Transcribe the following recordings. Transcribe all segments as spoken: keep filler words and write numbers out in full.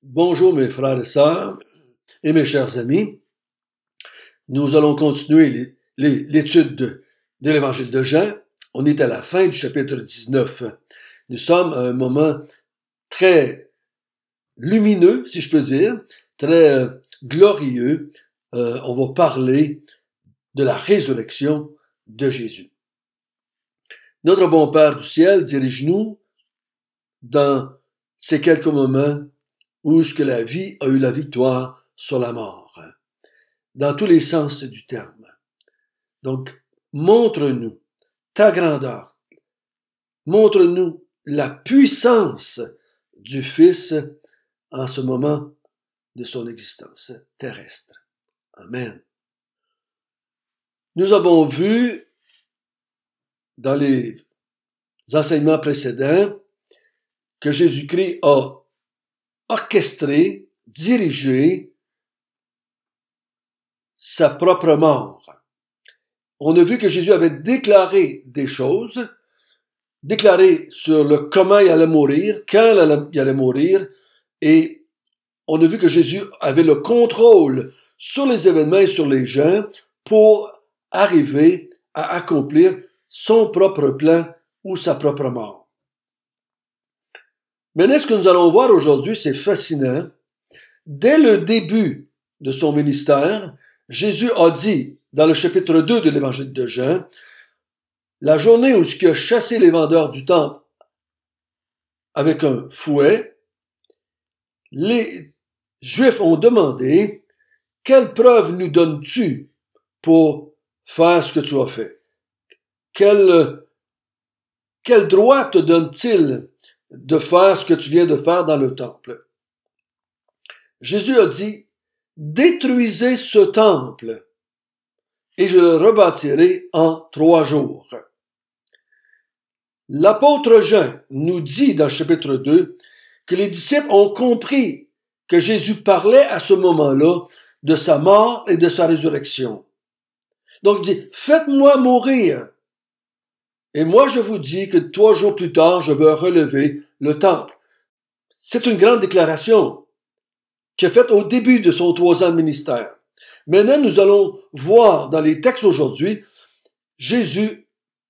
Bonjour mes frères et sœurs et mes chers amis. Nous allons continuer les, les, l'étude de, de l'évangile de Jean. On est à la fin du chapitre dix-neuf. Nous sommes à un moment très lumineux, si je peux dire, très euh, glorieux. Euh, on va parler de la résurrection de Jésus. Notre bon Père du ciel, dirige-nous dans ces quelques moments où ce que la vie a eu la victoire sur la mort, dans tous les sens du terme. Donc, montre-nous ta grandeur, montre-nous la puissance du Fils en ce moment de son existence terrestre. Amen. Nous avons vu dans les enseignements précédents que Jésus-Christ a orchestré, dirigé sa propre mort. On a vu que Jésus avait déclaré des choses, déclaré sur le comment il allait mourir, quand il allait mourir, et on a vu que Jésus avait le contrôle sur les événements et sur les gens pour arriver à accomplir son propre plan ou sa propre mort. Maintenant, ce que nous allons voir aujourd'hui, c'est fascinant. Dès le début de son ministère, Jésus a dit, dans le chapitre deux de l'évangile de Jean, la journée où il a chassé les vendeurs du temple avec un fouet, les Juifs ont demandé, quelle preuve nous donnes-tu pour faire ce que tu as fait? Quel, quel droit te donne-t-il de faire ce que tu viens de faire dans le temple? Jésus a dit, détruisez ce temple et je le rebâtirai en trois jours. L'apôtre Jean nous dit dans le chapitre deux que les disciples ont compris que Jésus parlait à ce moment-là de sa mort et de sa résurrection. Donc il dit, faites-moi mourir. Et moi je vous dis que trois jours plus tard, je vais relever le temple. C'est une grande déclaration qu'il a faite au début de son trois ans de ministère. Maintenant, nous allons voir dans les textes aujourd'hui, Jésus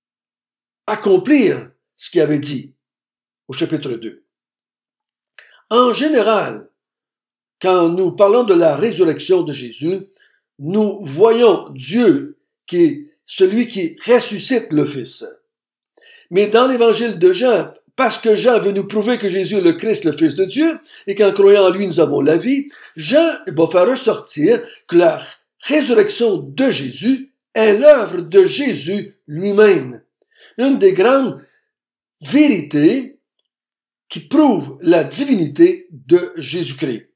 accomplir ce qu'il avait dit au chapitre deux. En général, quand nous parlons de la résurrection de Jésus, nous voyons Dieu qui est celui qui ressuscite le Fils. Mais dans l'évangile de Jean, parce que Jean veut nous prouver que Jésus est le Christ, le Fils de Dieu, et qu'en croyant en lui, nous avons la vie, Jean va faire ressortir que la résurrection de Jésus est l'œuvre de Jésus lui-même. Une des grandes vérités qui prouve la divinité de Jésus-Christ.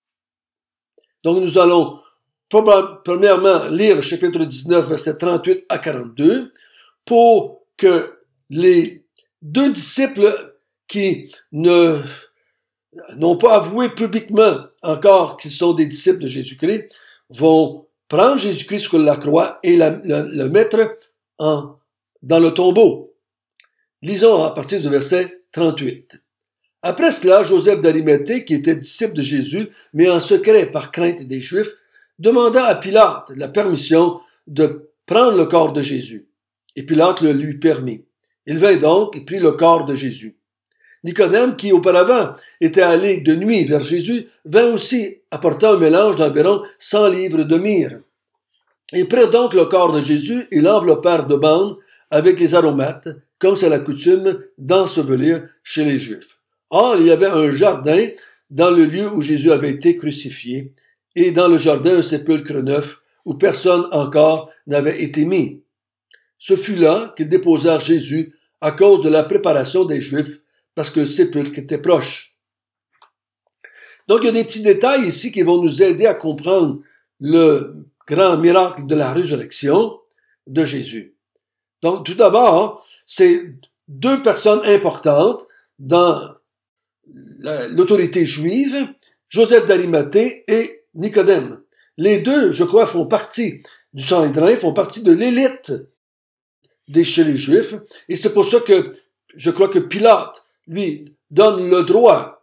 Donc nous allons premièrement lire le chapitre dix-neuf, versets trente-huit à quarante-deux, pour que les deux disciples qui ne, n'ont pas avoué publiquement encore qu'ils sont des disciples de Jésus-Christ vont prendre Jésus-Christ sur la croix et la, la, le mettre en, dans le tombeau. Lisons à partir du verset trente-huit. Après cela, Joseph d'Arimathée, qui était disciple de Jésus, mais en secret par crainte des Juifs, demanda à Pilate la permission de prendre le corps de Jésus. Et Pilate le lui permit. Il vint donc et prit le corps de Jésus. Nicodème, qui auparavant était allé de nuit vers Jésus, vint aussi apportant un mélange d'environ cent livres de myrrhe. Ils prirent donc le corps de Jésus et l'enveloppèrent de bandes avec les aromates, comme c'est la coutume d'ensevelir chez les Juifs. Or, il y avait un jardin dans le lieu où Jésus avait été crucifié, et dans le jardin un sépulcre neuf où personne encore n'avait été mis. Ce fut là qu'ils déposèrent Jésus à cause de la préparation des Juifs, parce que le sépulcre était proche. Donc, il y a des petits détails ici qui vont nous aider à comprendre le grand miracle de la résurrection de Jésus. Donc, tout d'abord, c'est deux personnes importantes dans l'autorité juive, Joseph d'Arimathée et Nicodème. Les deux, je crois, font partie du Sanhédrin, font partie de l'élite des chez les Juifs, et c'est pour ça que je crois que Pilate, lui, donne le droit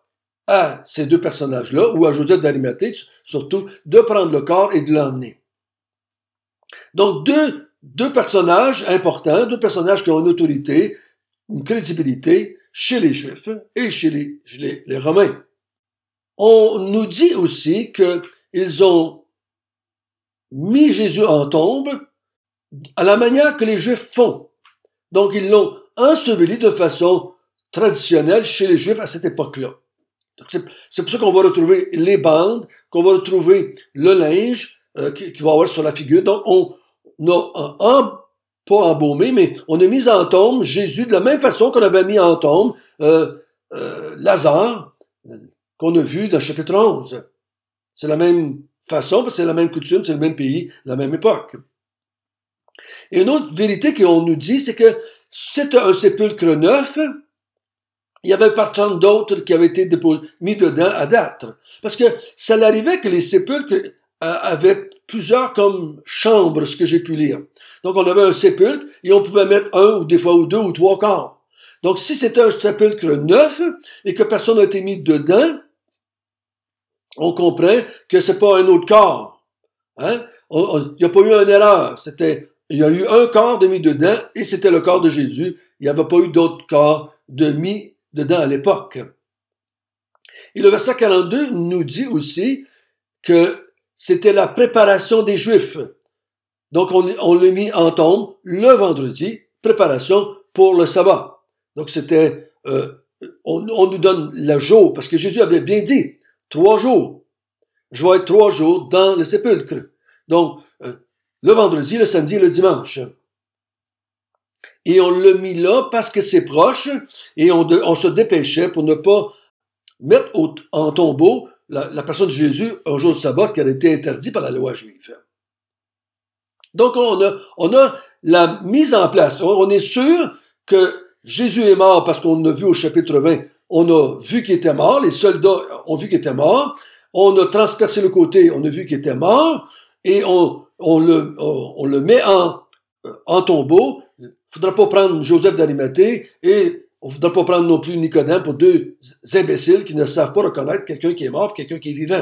à ces deux personnages-là, ou à Joseph d'Arimathée, surtout, de prendre le corps et de l'emmener. Donc, deux, deux personnages importants, deux personnages qui ont une autorité, une crédibilité chez les Juifs et chez les, les, les Romains. On nous dit aussi qu'ils ont mis Jésus en tombe à la manière que les Juifs font. Donc, ils l'ont enseveli de façon traditionnelle chez les Juifs à cette époque-là. C'est, c'est pour ça qu'on va retrouver les bandes, qu'on va retrouver le linge euh, qui, qui va avoir sur la figure. Donc, on, on a en, pas embaumé, mais on a mis en tombe Jésus de la même façon qu'on avait mis en tombe euh, euh, Lazare, qu'on a vu dans le chapitre onze. C'est la même façon, parce que c'est la même coutume, c'est le même pays, la même époque. Et une autre vérité qu'on nous dit, c'est que c'était un sépulcre neuf. Il y avait personne d'autre qui avait été déposé, mis dedans à date. Parce que ça l'arrivait que les sépulcres euh, avaient plusieurs comme chambres, ce que j'ai pu lire. Donc on avait un sépulcre et on pouvait mettre un ou des fois ou deux ou trois corps. Donc si c'était un sépulcre neuf et que personne n'a été mis dedans, on comprend que c'est pas un autre corps. Hein? Il n'y a pas eu une erreur. C'était, il y a eu un corps de mis dedans et c'était le corps de Jésus. Il n'y avait pas eu d'autres corps de mis dedans à l'époque. Et le verset quarante-deux nous dit aussi que c'était la préparation des Juifs. Donc on, on l'a mis en tombe le vendredi, préparation pour le sabbat. Donc c'était, euh, on, on nous donne le jour, parce que Jésus avait bien dit, trois jours. Je vais être trois jours dans le sépulcre. Donc, euh, le vendredi, le samedi et le dimanche. Et on l'a mis là parce que c'est proche et on, de, on se dépêchait pour ne pas mettre au, en tombeau la, la personne de Jésus un jour de sabbat qui avait été interdit par la loi juive. Donc, on a, on a la mise en place. On, on est sûr que Jésus est mort parce qu'on a vu au chapitre vingt, on a vu qu'il était mort, les soldats ont vu qu'il était mort, on a transpercé le côté, on a vu qu'il était mort, et on, on, le, on, on le met en, en tombeau. Il ne faudra pas prendre Joseph d'Arimathée et il ne faudra pas prendre non plus Nicodème pour deux imbéciles qui ne savent pas reconnaître quelqu'un qui est mort et quelqu'un qui est vivant.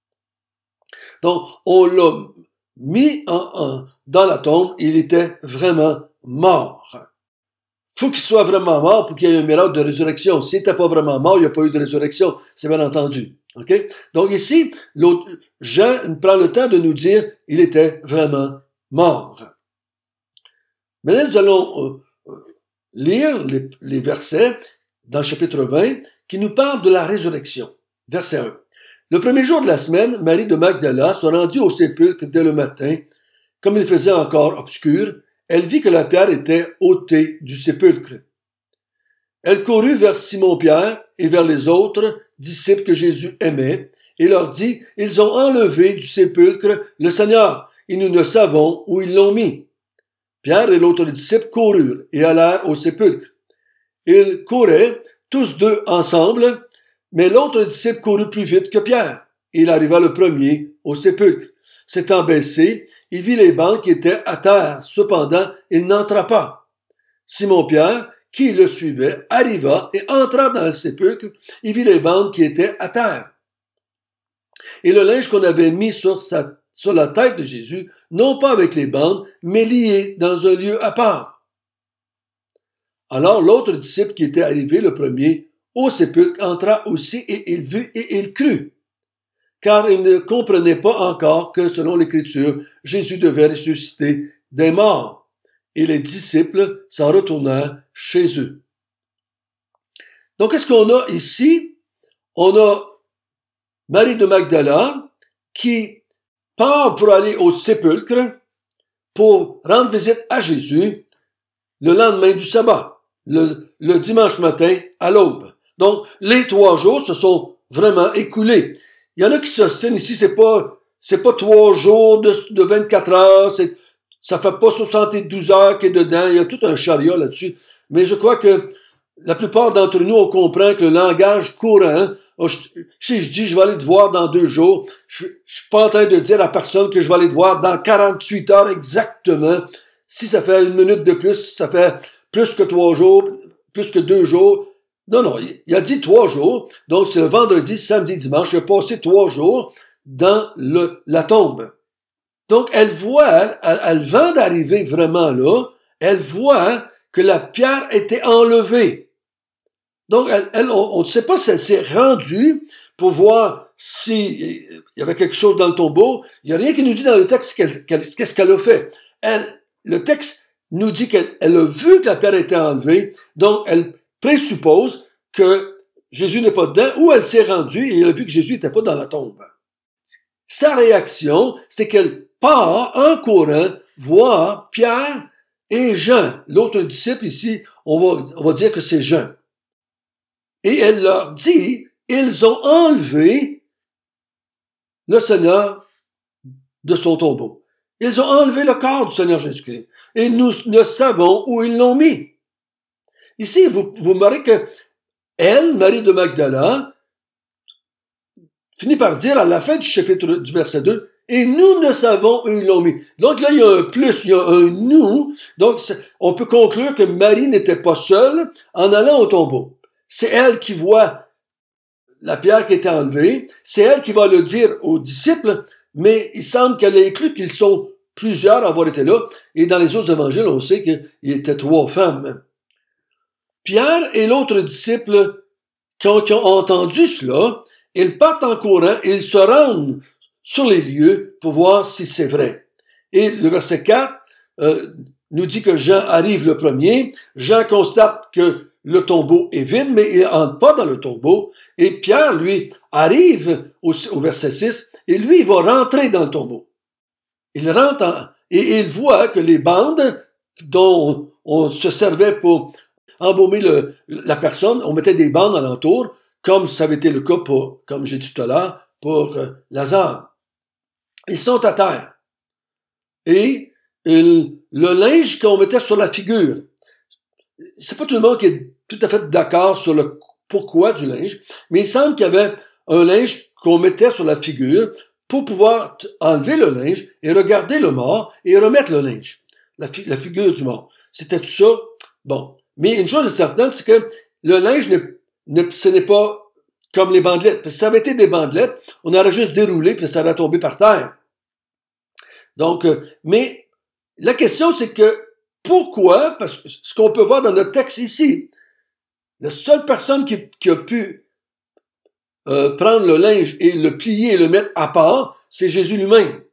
Donc, on l'a mis en, en, dans la tombe et il était vraiment mort. Il faut qu'il soit vraiment mort pour qu'il y ait un miracle de résurrection. S'il n'était pas vraiment mort, il n'y a pas eu de résurrection. C'est bien entendu. Okay? Donc ici, l'autre, Jean prend le temps de nous dire il était vraiment mort. Maintenant, nous allons euh, lire les, les versets dans le chapitre vingt qui nous parlent de la résurrection. Verset un. Le premier jour de la semaine, Marie de Magdala se rendit au sépulcre dès le matin. Comme il faisait encore obscur, elle vit que la pierre était ôtée du sépulcre. Elle courut vers Simon-Pierre et vers les autres disciples que Jésus aimait et leur dit, « Ils ont enlevé du sépulcre le Seigneur et nous ne savons où ils l'ont mis. » Pierre et l'autre disciple coururent et allèrent au sépulcre. Ils couraient tous deux ensemble, mais l'autre disciple courut plus vite que Pierre. Il arriva le premier au sépulcre. S'étant baissé, il vit les bancs qui étaient à terre. Cependant, il n'entra pas. Simon-Pierre, qui le suivait, arriva et entra dans le sépulcre. Il vit les bandes qui étaient à terre. Et le linge qu'on avait mis sur, sa, sur la tête de Jésus, non pas avec les bandes, mais lié dans un lieu à part. Alors l'autre disciple qui était arrivé le premier au sépulcre entra aussi et il vit et il crut. Car il ne comprenait pas encore que, selon l'Écriture, Jésus devait ressusciter des morts. Et les disciples s'en retournèrent chez eux. Donc, qu'est-ce qu'on a ici? On a Marie de Magdala qui part pour aller au sépulcre pour rendre visite à Jésus le lendemain du sabbat, le, le dimanche matin à l'aube. Donc, les trois jours se sont vraiment écoulés. Il y en a qui s'ostinent ici, c'est pas, c'est pas trois jours de, de vingt-quatre heures, c'est, ça fait pas soixante-douze heures qu'il est dedans, il y a tout un chariot là-dessus. Mais je crois que la plupart d'entre nous, on comprend que le langage courant, si je dis je vais aller te voir dans deux jours, je, je suis pas en train de dire à personne que je vais aller te voir dans quarante-huit heures exactement. Si ça fait une minute de plus, ça fait plus que trois jours, plus que deux jours, Non, non, il a dit trois jours. Donc, c'est le vendredi, samedi, dimanche. Il a passé trois jours dans le, la tombe. Donc, elle voit, avant d'arriver vraiment là, elle voit que la pierre était enlevée. Donc, elle, elle, on ne sait pas si elle s'est rendue pour voir s'il y avait quelque chose dans le tombeau. Il n'y a rien qui nous dit dans le texte qu'elle, qu'elle, qu'est-ce qu'elle a fait. Elle, le texte nous dit qu'elle elle a vu que la pierre était enlevée, donc elle présuppose que Jésus n'est pas dedans, ou elle s'est rendue et elle a vu que Jésus n'était pas dans la tombe. Sa réaction, c'est qu'elle part en courant voir Pierre et Jean. L'autre disciple ici, on va, on va dire que c'est Jean. Et elle leur dit, ils ont enlevé le Seigneur de son tombeau. Ils ont enlevé le corps du Seigneur Jésus-Christ. Et nous ne savons où ils l'ont mis. Ici, vous, vous verrez que elle, Marie de Magdala, finit par dire à la fin du chapitre du verset deux, et nous ne savons où ils l'ont mis. Donc là, il y a un plus, il y a un nous. Donc, on peut conclure que Marie n'était pas seule en allant au tombeau. C'est elle qui voit la pierre qui était enlevée. C'est elle qui va le dire aux disciples, mais il semble qu'elle ait inclus qu'ils sont plusieurs à avoir été là. Et dans les autres évangiles, on sait qu'il était trois femmes. Pierre et l'autre disciple qui ont, qui ont entendu cela, ils partent en courant et ils se rendent sur les lieux pour voir si c'est vrai. Et le verset quatre euh, nous dit que Jean arrive le premier. Jean constate que le tombeau est vide, mais il n'entre pas dans le tombeau. Et Pierre, lui, arrive au, au verset six, et lui, il va rentrer dans le tombeau. Il rentre en, et il voit que les bandes dont on se servait pour embaumer le, la personne, on mettait des bandes alentour, comme ça avait été le cas pour, comme j'ai dit tout à l'heure, pour euh, Lazare. Ils sont à terre. Et il, le linge qu'on mettait sur la figure, c'est pas tout le monde qui est tout à fait d'accord sur le pourquoi du linge, mais il semble qu'il y avait un linge qu'on mettait sur la figure pour pouvoir enlever le linge et regarder le mort et remettre le linge, la, fi- la figure du mort. C'était tout ça. Bon. Mais une chose est certaine, c'est que le linge, ne, ne, ce n'est pas comme les bandelettes. Parce que si ça avait été des bandelettes, on aurait juste déroulé puis ça aurait tombé par terre. Donc, euh, mais la question, c'est que pourquoi, parce que ce qu'on peut voir dans notre texte ici, la seule personne qui, qui a pu euh, prendre le linge et le plier et le mettre à part, c'est Jésus lui-même.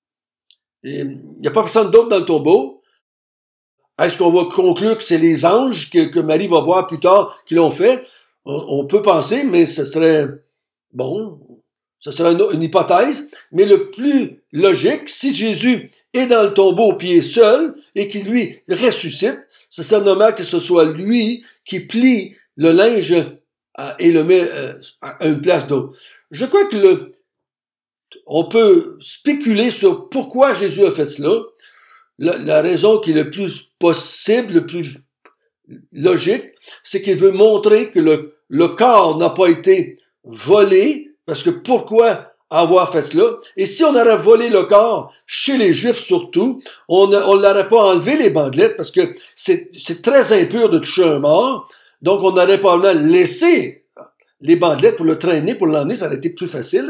Et il n'y a pas personne d'autre dans le tombeau. Est-ce qu'on va conclure que c'est les anges que, que Marie va voir plus tard qui l'ont fait? On, on peut penser, mais ce serait, bon, ce serait une, une hypothèse. Mais le plus logique, si Jésus est dans le tombeau puis est seul et qu'il lui ressuscite, ce serait normal que ce soit lui qui plie le linge euh, et le met euh, à une place d'autre. Je crois que le, on peut spéculer sur pourquoi Jésus a fait cela. La, la raison qui est le plus possible, le plus logique, c'est qu'il veut montrer que le, le corps n'a pas été volé, parce que pourquoi avoir fait cela? Et si on aurait volé le corps, chez les Juifs surtout, on ne l'aurait pas enlevé les bandelettes, parce que c'est, c'est très impur de toucher un mort, donc on aurait probablement laissé les bandelettes pour le traîner, pour l'emmener, ça aurait été plus facile.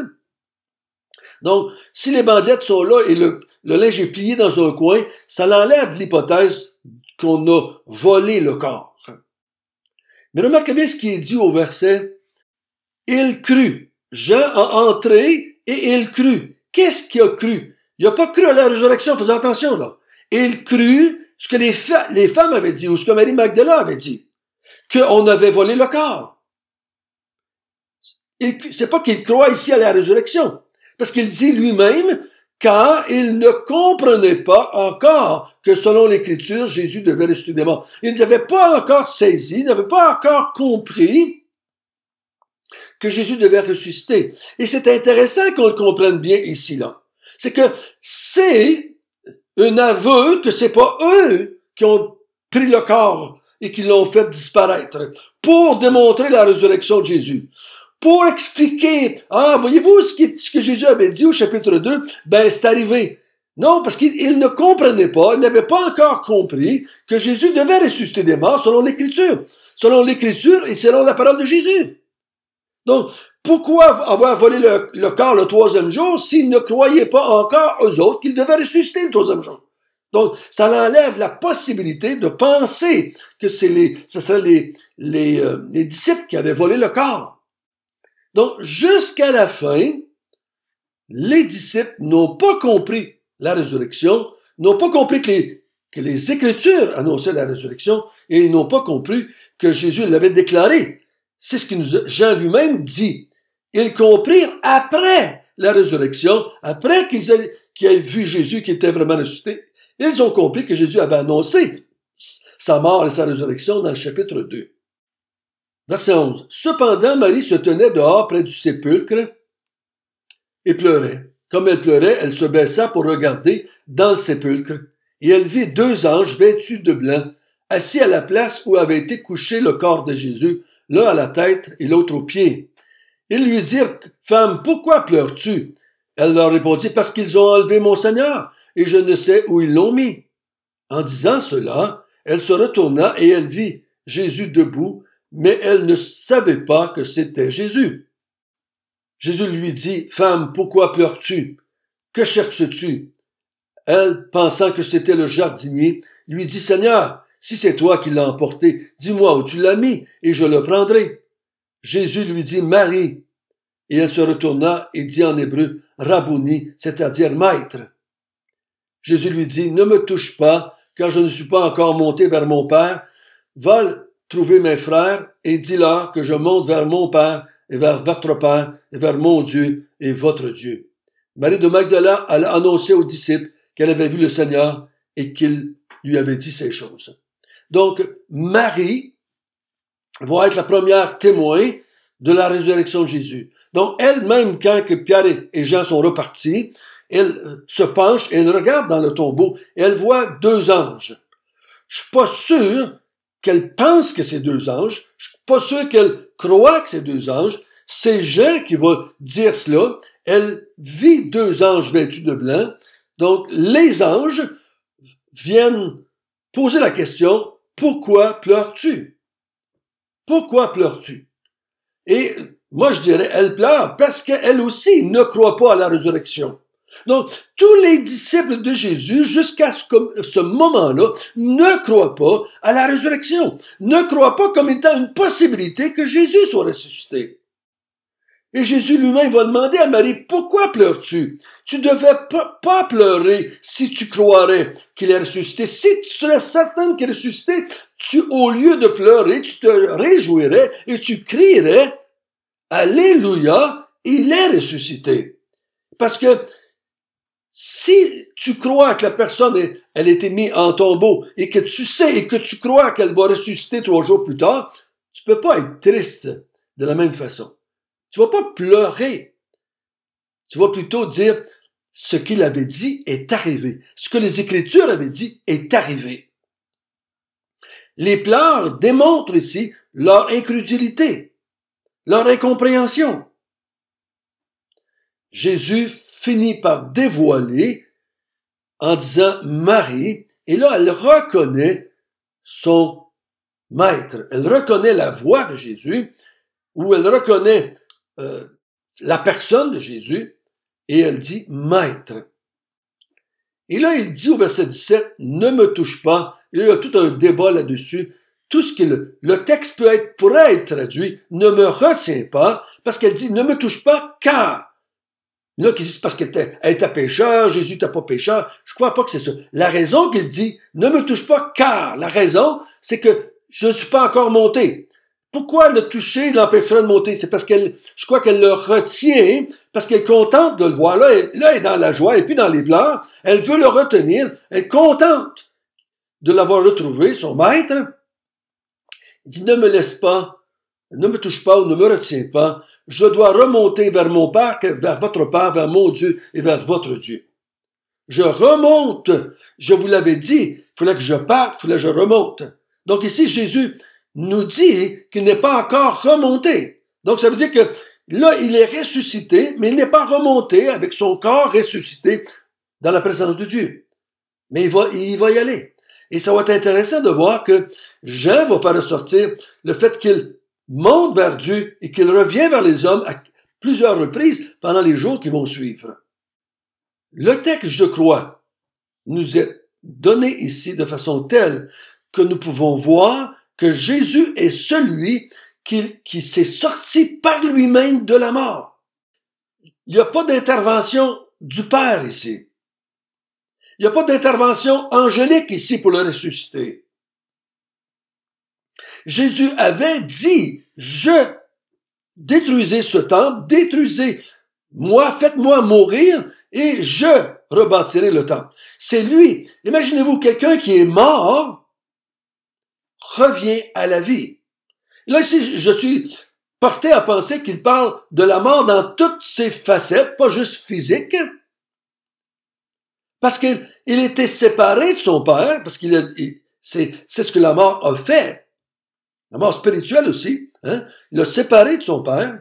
Donc, si les bandelettes sont là et le, le linge est plié dans un coin, ça l'enlève l'hypothèse qu'on a volé le corps. Mais remarquez bien ce qui est dit au verset. Il crut. Jean a entré et il crut. Qu'est-ce qu'il a cru? Il n'a pas cru à la résurrection, faisez attention là. Il crut ce que les, fa- les femmes avaient dit, ou ce que Marie Magdala avait dit, qu'on avait volé le corps. Il, c'est pas qu'il croit ici à la résurrection. Parce qu'il dit lui-même, car il ne comprenait pas encore que selon l'Écriture, Jésus devait ressusciter des morts. Il n'avait pas encore saisi, il n'avait pas encore compris que Jésus devait ressusciter. Et c'est intéressant qu'on le comprenne bien ici, là. C'est que c'est un aveu que c'est pas eux qui ont pris le corps et qui l'ont fait disparaître pour démontrer la résurrection de Jésus. Pour expliquer, ah, voyez-vous ce, qui, ce que Jésus avait dit au chapitre deux, ben, c'est arrivé. Non, parce qu'il il ne comprenait pas, il n'avait pas encore compris que Jésus devait ressusciter des morts selon l'Écriture. selon l'Écriture et selon la parole de Jésus. Donc, pourquoi avoir volé le, le corps le troisième jour s'ils ne croyaient pas encore, eux autres, qu'ils devaient ressusciter le troisième jour? Donc, ça enlève la possibilité de penser que c'est les, ce seraient les, les, euh, les disciples qui avaient volé le corps. Donc, jusqu'à la fin, les disciples n'ont pas compris la résurrection, n'ont pas compris que les, que les Écritures annonçaient la résurrection, et ils n'ont pas compris que Jésus l'avait déclaré. C'est ce que nous, Jean lui-même dit. Ils comprirent après la résurrection, après qu'ils aient, qu'ils aient vu Jésus qui était vraiment ressuscité. Ils ont compris que Jésus avait annoncé sa mort et sa résurrection dans le chapitre deux. Verset onze. Cependant, Marie se tenait dehors près du sépulcre et pleurait. Comme elle pleurait, elle se baissa pour regarder dans le sépulcre, et elle vit deux anges vêtus de blanc, assis à la place où avait été couché le corps de Jésus, l'un à la tête et l'autre aux pieds. Ils lui dirent, « Femme, pourquoi pleures-tu? » Elle leur répondit, « Parce qu'ils ont enlevé mon Seigneur, et je ne sais où ils l'ont mis. » En disant cela, elle se retourna et elle vit Jésus debout, mais elle ne savait pas que c'était Jésus. Jésus lui dit, « Femme, pourquoi pleures-tu? Que cherches-tu? » Elle, pensant que c'était le jardinier, lui dit, « Seigneur, si c'est toi qui l'as emporté, dis-moi où tu l'as mis, et je le prendrai. » Jésus lui dit, « Marie. » Et elle se retourna et dit en hébreu, « Rabouni », c'est-à-dire « Maître ». Jésus lui dit, « Ne me touche pas, car je ne suis pas encore monté vers mon Père. Va trouver mes frères et dis-leur que je monte vers mon Père et vers votre Père et vers mon Dieu et votre Dieu. » Marie de Magdala alla annoncer aux disciples qu'elle avait vu le Seigneur et qu'il lui avait dit ces choses. Donc, Marie va être la première témoin de la résurrection de Jésus. Donc, elle-même, quand que Pierre et Jean sont repartis, elle se penche et elle regarde dans le tombeau et elle voit deux anges. Je suis pas sûr qu'elle pense que c'est deux anges. Je suis pas sûr qu'elle croit que c'est deux anges. C'est Jean qui va dire cela. Elle vit deux anges vêtus de blanc. Donc, les anges viennent poser la question, pourquoi pleures-tu? Pourquoi pleures-tu? Et moi, je dirais, elle pleure parce qu'elle aussi ne croit pas à la résurrection. Donc, tous les disciples de Jésus, jusqu'à ce, ce moment-là, ne croient pas à la résurrection, ne croient pas comme étant une possibilité que Jésus soit ressuscité. Et Jésus lui-même va demander à Marie, « Pourquoi pleures-tu? Tu ne devais pas, pas pleurer si tu croirais qu'il est ressuscité. Si tu serais certaine qu'il est ressuscité, tu, au lieu de pleurer, tu te réjouirais et tu crierais, « Alléluia, il est ressuscité. » Parce que si tu crois que la personne, est, elle a été mise en tombeau et que tu sais et que tu crois qu'elle va ressusciter trois jours plus tard, tu ne peux pas être triste de la même façon. Tu ne vas pas pleurer. Tu vas plutôt dire ce qu'il avait dit est arrivé. Ce que les Écritures avaient dit est arrivé. Les pleurs démontrent ici leur incrédulité, leur incompréhension. Jésus finit par dévoiler en disant Marie, et là elle reconnaît son maître, elle reconnaît la voix de Jésus, ou elle reconnaît euh, la personne de Jésus, et elle dit maître. Et là il dit au verset dix-sept, ne me touche pas, il y a tout un débat là-dessus, tout ce que le, le texte peut être, pourrait être traduit, ne me retiens pas, parce qu'elle dit ne me touche pas car. Il y en a qui disent parce qu'elle était, elle était pécheur, Jésus n'était pas pécheur. Je crois pas que c'est ça. La raison qu'il dit, ne me touche pas, car la raison, c'est que je ne suis pas encore monté. Pourquoi le toucher l'empêcherait de monter? C'est parce qu'elle, je crois qu'elle le retient, parce qu'elle est contente de le voir. Là, elle, là, elle est dans la joie et puis dans les pleurs. Elle veut le retenir. Elle est contente de l'avoir retrouvé, son maître. Il dit, ne me laisse pas, ne me touche pas ou ne me retiens pas. Je dois remonter vers mon Père, vers votre Père, vers mon Dieu et vers votre Dieu. Je remonte. Je vous l'avais dit. Il fallait que je parte, il fallait que je remonte. Donc ici, Jésus nous dit qu'il n'est pas encore remonté. Donc ça veut dire que là, il est ressuscité, mais il n'est pas remonté avec son corps ressuscité dans la présence de Dieu. Mais il va, il va y aller. Et ça va être intéressant de voir que Jean va faire ressortir le fait qu'il monte vers Dieu et qu'il revient vers les hommes à plusieurs reprises pendant les jours qui vont suivre. Le texte, je crois, nous est donné ici de façon telle que nous pouvons voir que Jésus est celui qui, qui s'est sorti par lui-même de la mort. Il n'y a pas d'intervention du Père ici. Il n'y a pas d'intervention angélique ici pour le ressusciter. Jésus avait dit, je détruisez ce temple, détruisez moi, faites-moi mourir et je rebâtirai le temple. C'est lui. Imaginez-vous quelqu'un qui est mort revient à la vie. Là, ici, je suis porté à penser qu'il parle de la mort dans toutes ses facettes, pas juste physique. Parce qu'il il était séparé de son Père, parce qu'il a, il, c'est, c'est ce que la mort a fait. La mort spirituelle aussi. Hein? Il a séparé de son Père.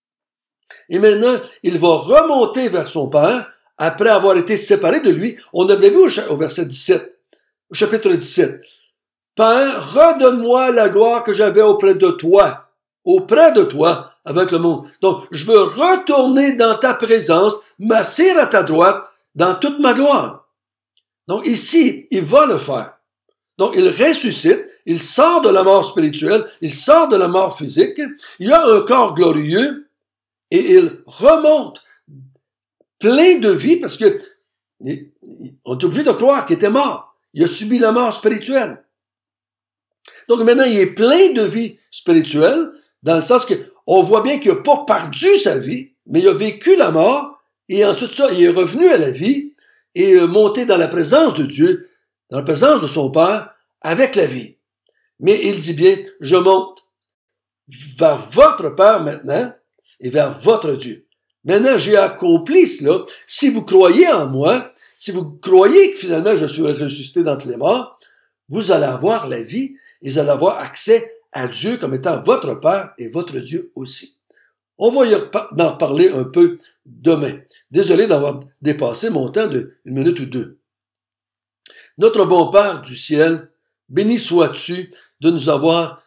Et maintenant, il va remonter vers son Père après avoir été séparé de lui. On avait vu au verset dix-sept, au chapitre dix-sept. Père, redonne-moi la gloire que j'avais auprès de toi, auprès de toi, avec le monde. Donc, je veux retourner dans ta présence, m'asseoir à ta droite, dans toute ma gloire. Donc, ici, il va le faire. Donc, il ressuscite, il sort de la mort spirituelle, il sort de la mort physique, il a un corps glorieux, et il remonte plein de vie, parce que on est obligé de croire qu'il était mort. Il a subi la mort spirituelle. Donc maintenant, il est plein de vie spirituelle, dans le sens qu'on voit bien qu'il n'a pas perdu sa vie, mais il a vécu la mort, et ensuite ça, il est revenu à la vie, et est monté dans la présence de Dieu, dans la présence de son Père, avec la vie. Mais il dit bien, je monte vers votre Père maintenant, et vers votre Dieu. Maintenant, j'ai accompli cela. Si vous croyez en moi, si vous croyez que finalement je suis ressuscité d'entre les morts, vous allez avoir la vie, et vous allez avoir accès à Dieu comme étant votre Père et votre Dieu aussi. On va y en parler un peu demain. Désolé d'avoir dépassé mon temps d'une minute ou deux. Notre bon Père du ciel, béni sois-tu de nous avoir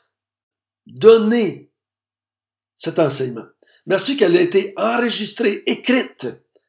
donné cet enseignement. Merci qu'elle ait été enregistrée, écrite,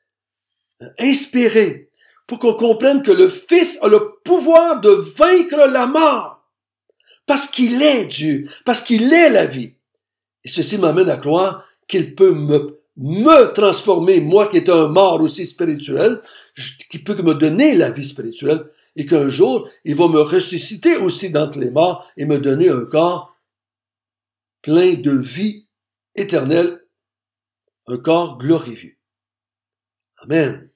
inspirée, pour qu'on comprenne que le Fils a le pouvoir de vaincre la mort. Parce qu'il est Dieu, parce qu'il est la vie. Et ceci m'amène à croire qu'il peut me, me transformer, moi qui étais un mort aussi spirituel, qu'il peut me donner la vie spirituelle, et qu'un jour, il va me ressusciter aussi d'entre les morts et me donner un corps plein de vie éternelle, un corps glorieux. Amen.